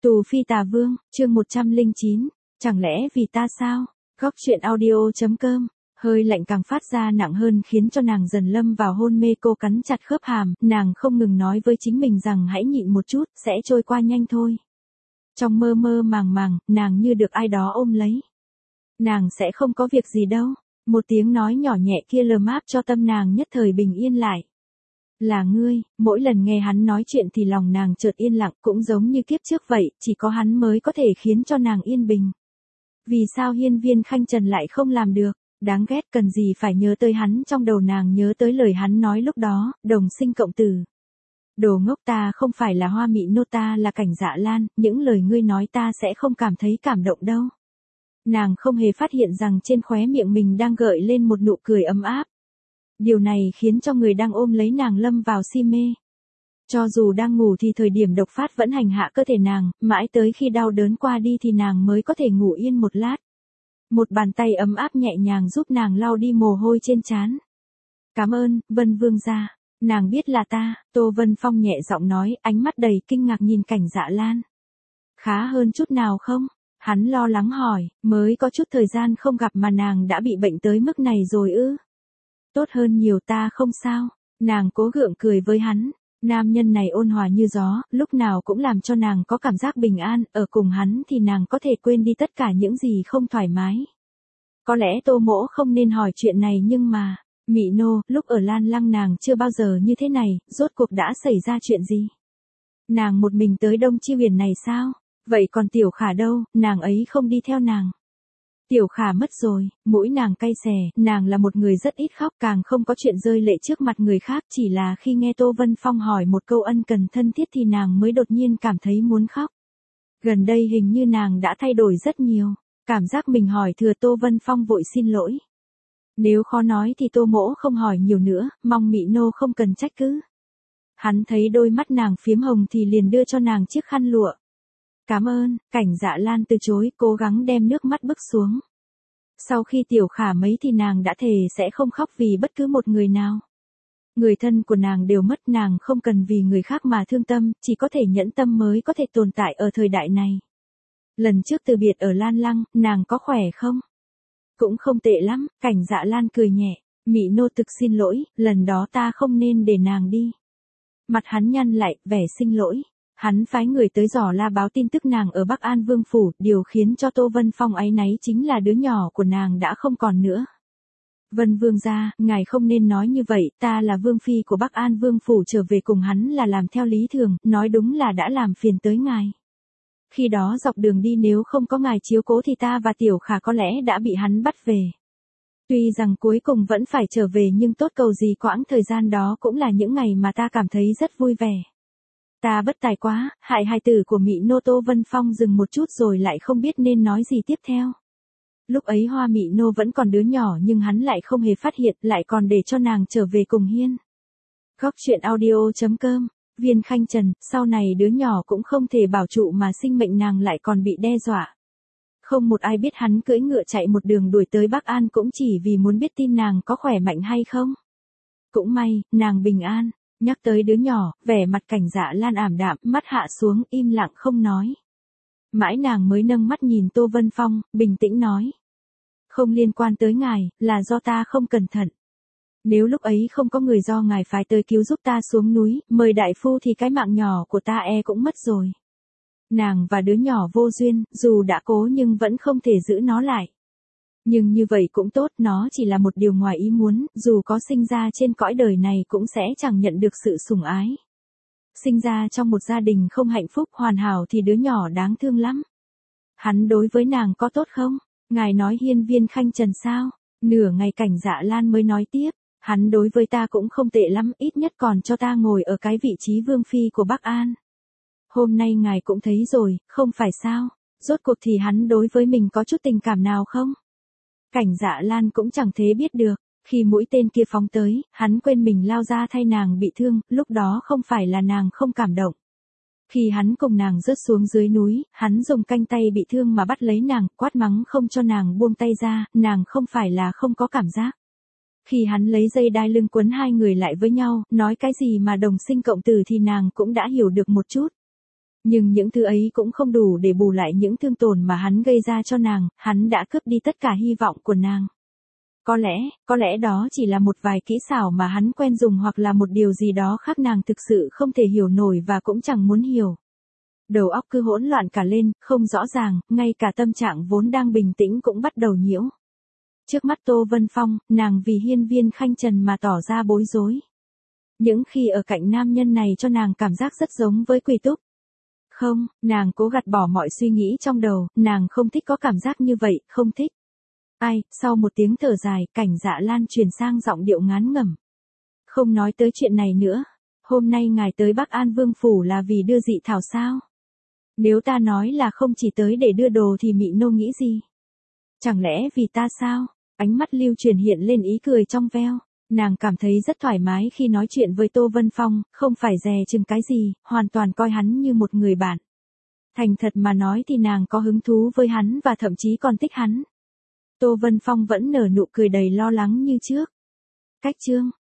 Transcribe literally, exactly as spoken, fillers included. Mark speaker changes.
Speaker 1: Tù Phi Tà Vương, chương một trăm lẻ chín, chẳng lẽ vì ta sao? Góc truyện audio chấm com. Hơi lạnh càng phát ra nặng hơn khiến cho nàng dần lâm vào hôn mê, cô cắn chặt khớp hàm, nàng không ngừng nói với chính mình rằng hãy nhịn một chút, sẽ trôi qua nhanh thôi. Trong mơ mơ màng màng, nàng như được ai đó ôm lấy. Nàng sẽ không có việc gì đâu. Một tiếng nói nhỏ nhẹ kia lờ máp cho tâm nàng nhất thời bình yên lại. Là ngươi. Mỗi lần nghe hắn nói chuyện thì lòng nàng chợt yên lặng, cũng giống như kiếp trước vậy, chỉ có hắn mới có thể khiến cho nàng yên bình. Vì sao Hiên Viên Khanh Trần lại không làm được? Đáng ghét, cần gì phải nhớ tới hắn. Trong đầu nàng nhớ tới lời hắn nói lúc đó, đồng sinh cộng tử. Đồ ngốc, ta không phải là Hoa Mị Nô, ta là Cảnh Dạ Lan, những lời ngươi nói ta sẽ không cảm thấy cảm động đâu. Nàng không hề phát hiện rằng trên khóe miệng mình đang gợi lên một nụ cười ấm áp. Điều này khiến cho người đang ôm lấy nàng lâm vào si mê. Cho dù đang ngủ thì thời điểm độc phát vẫn hành hạ cơ thể nàng, mãi tới khi đau đớn qua đi thì nàng mới có thể ngủ yên một lát. Một bàn tay ấm áp nhẹ nhàng giúp nàng lau đi mồ hôi trên trán. Cảm ơn, Vân Vương gia. Nàng biết là ta. Tô Vân Phong nhẹ giọng nói, ánh mắt đầy kinh ngạc nhìn Cảnh Dạ Lan. Khá hơn chút nào không? Hắn lo lắng hỏi, mới có chút thời gian không gặp mà nàng đã bị bệnh tới mức này rồi ư? Tốt hơn nhiều, ta không sao. Nàng cố gượng cười với hắn. Nam nhân này ôn hòa như gió, lúc nào cũng làm cho nàng có cảm giác bình an, ở cùng hắn thì nàng có thể quên đi tất cả những gì không thoải mái. Có lẽ Tô Mỗ không nên hỏi chuyện này nhưng mà, Mị Nô, lúc ở Lan Lăng nàng chưa bao giờ như thế này, rốt cuộc đã xảy ra chuyện gì? Nàng một mình tới Đông Chi Huyền này sao? Vậy còn Tiểu Khả đâu, nàng ấy không đi theo nàng. Tiểu Khả mất rồi, mũi nàng cay xè, nàng là một người rất ít khóc, càng không có chuyện rơi lệ trước mặt người khác, chỉ là khi nghe Tô Vân Phong hỏi một câu ân cần thân thiết thì nàng mới đột nhiên cảm thấy muốn khóc. Gần đây hình như nàng đã thay đổi rất nhiều, cảm giác mình hỏi thừa. Tô Vân Phong vội xin lỗi. Nếu khó nói thì Tô Mỗ không hỏi nhiều nữa, mong Mị Nô không cần trách cứ. Hắn thấy đôi mắt nàng phiếm hồng thì liền đưa cho nàng chiếc khăn lụa. Cảm ơn. Cảnh Dạ Lan từ chối, cố gắng đem nước mắt bức xuống. Sau khi Tiểu Khả mấy thì nàng đã thề sẽ không khóc vì bất cứ một người nào. Người thân của nàng đều mất, nàng không cần vì người khác mà thương tâm, chỉ có thể nhẫn tâm mới có thể tồn tại ở thời đại này. Lần trước từ biệt ở Lan Lăng, nàng có khỏe không? Cũng không tệ lắm. Cảnh Dạ Lan cười nhẹ. Mị Nô thực xin lỗi, lần đó ta không nên để nàng đi. Mặt hắn nhăn lại, vẻ xin lỗi. Hắn phái người tới dò la báo tin tức nàng ở Bắc An Vương Phủ, điều khiến cho Tô Vân Phong áy náy chính là đứa nhỏ của nàng đã không còn nữa. Vân Vương gia, ngài không nên nói như vậy, ta là Vương Phi của Bắc An Vương Phủ, trở về cùng hắn là làm theo lý thường, nói đúng là đã làm phiền tới ngài. Khi đó dọc đường đi nếu không có ngài chiếu cố thì ta và Tiểu Khả có lẽ đã bị hắn bắt về. Tuy rằng cuối cùng vẫn phải trở về nhưng tốt cầu gì quãng thời gian đó cũng là những ngày mà ta cảm thấy rất vui vẻ. Ta bất tài quá, hại hài tử của Mị Nô. Tô Vân Phong dừng một chút rồi lại không biết nên nói gì tiếp theo. Lúc ấy Hoa Mị Nô vẫn còn đứa nhỏ nhưng hắn lại không hề phát hiện, lại còn để cho nàng trở về cùng Hiên. Góc truyện audio chấm com. Viên Khanh Trần, sau này đứa nhỏ cũng không thể bảo trụ mà sinh mệnh nàng lại còn bị đe dọa. Không một ai biết hắn cưỡi ngựa chạy một đường đuổi tới Bắc An cũng chỉ vì muốn biết tin nàng có khỏe mạnh hay không. Cũng may, nàng bình an. Nhắc tới đứa nhỏ, vẻ mặt Cảnh Dạ Lan ảm đạm, mắt hạ xuống, im lặng không nói. Mãi nàng mới nâng mắt nhìn Tô Vân Phong, bình tĩnh nói. Không liên quan tới ngài, là do ta không cẩn thận. Nếu lúc ấy không có người do ngài phái tới cứu giúp ta xuống núi, mời đại phu thì cái mạng nhỏ của ta e cũng mất rồi. Nàng và đứa nhỏ vô duyên, dù đã cố nhưng vẫn không thể giữ nó lại. Nhưng như vậy cũng tốt, nó chỉ là một điều ngoài ý muốn, dù có sinh ra trên cõi đời này cũng sẽ chẳng nhận được sự sủng ái. Sinh ra trong một gia đình không hạnh phúc hoàn hảo thì đứa nhỏ đáng thương lắm. Hắn đối với nàng có tốt không? Ngài nói Hiên Viên Khanh Trần sao? Nửa ngày Cảnh Dạ Lan mới nói tiếp. Hắn đối với ta cũng không tệ lắm, ít nhất còn cho ta ngồi ở cái vị trí Vương Phi của Bắc An. Hôm nay ngài cũng thấy rồi, không phải sao? Rốt cuộc thì hắn đối với mình có chút tình cảm nào không? Cảnh Dạ Lan cũng chẳng thế biết được, khi mũi tên kia phóng tới, hắn quên mình lao ra thay nàng bị thương, lúc đó không phải là nàng không cảm động. Khi hắn cùng nàng rớt xuống dưới núi, hắn dùng canh tay bị thương mà bắt lấy nàng, quát mắng không cho nàng buông tay ra, nàng không phải là không có cảm giác. Khi hắn lấy dây đai lưng quấn hai người lại với nhau, nói cái gì mà đồng sinh cộng tử thì nàng cũng đã hiểu được một chút. Nhưng những thứ ấy cũng không đủ để bù lại những thương tổn mà hắn gây ra cho nàng, hắn đã cướp đi tất cả hy vọng của nàng. Có lẽ, có lẽ đó chỉ là một vài kỹ xảo mà hắn quen dùng hoặc là một điều gì đó khác nàng thực sự không thể hiểu nổi và cũng chẳng muốn hiểu. Đầu óc cứ hỗn loạn cả lên, không rõ ràng, ngay cả tâm trạng vốn đang bình tĩnh cũng bắt đầu nhiễu. Trước mắt Tô Vân Phong, nàng vì hiên viên khanh trần mà tỏ ra bối rối. Những khi ở cạnh nam nhân này cho nàng cảm giác rất giống với Quỳ Túc. Không, nàng cố gạt bỏ mọi suy nghĩ trong đầu, nàng không thích có cảm giác như vậy, không thích. Ai, sau một tiếng thở dài, Cảnh Dạ Lan chuyển sang giọng điệu ngán ngẩm. Không nói tới chuyện này nữa, hôm nay ngài tới Bắc An Vương Phủ là vì đưa dị thảo sao? Nếu ta nói là không chỉ tới để đưa đồ thì Mị Nô nghĩ gì? Chẳng lẽ vì ta sao? Ánh mắt Lưu Truyền hiện lên ý cười trong veo. Nàng cảm thấy rất thoải mái khi nói chuyện với Tô Vân Phong, không phải dè chừng cái gì, hoàn toàn coi hắn như một người bạn. Thành thật mà nói thì nàng có hứng thú với hắn và thậm chí còn thích hắn. Tô Vân Phong vẫn nở nụ cười đầy lo lắng như trước. Cách chương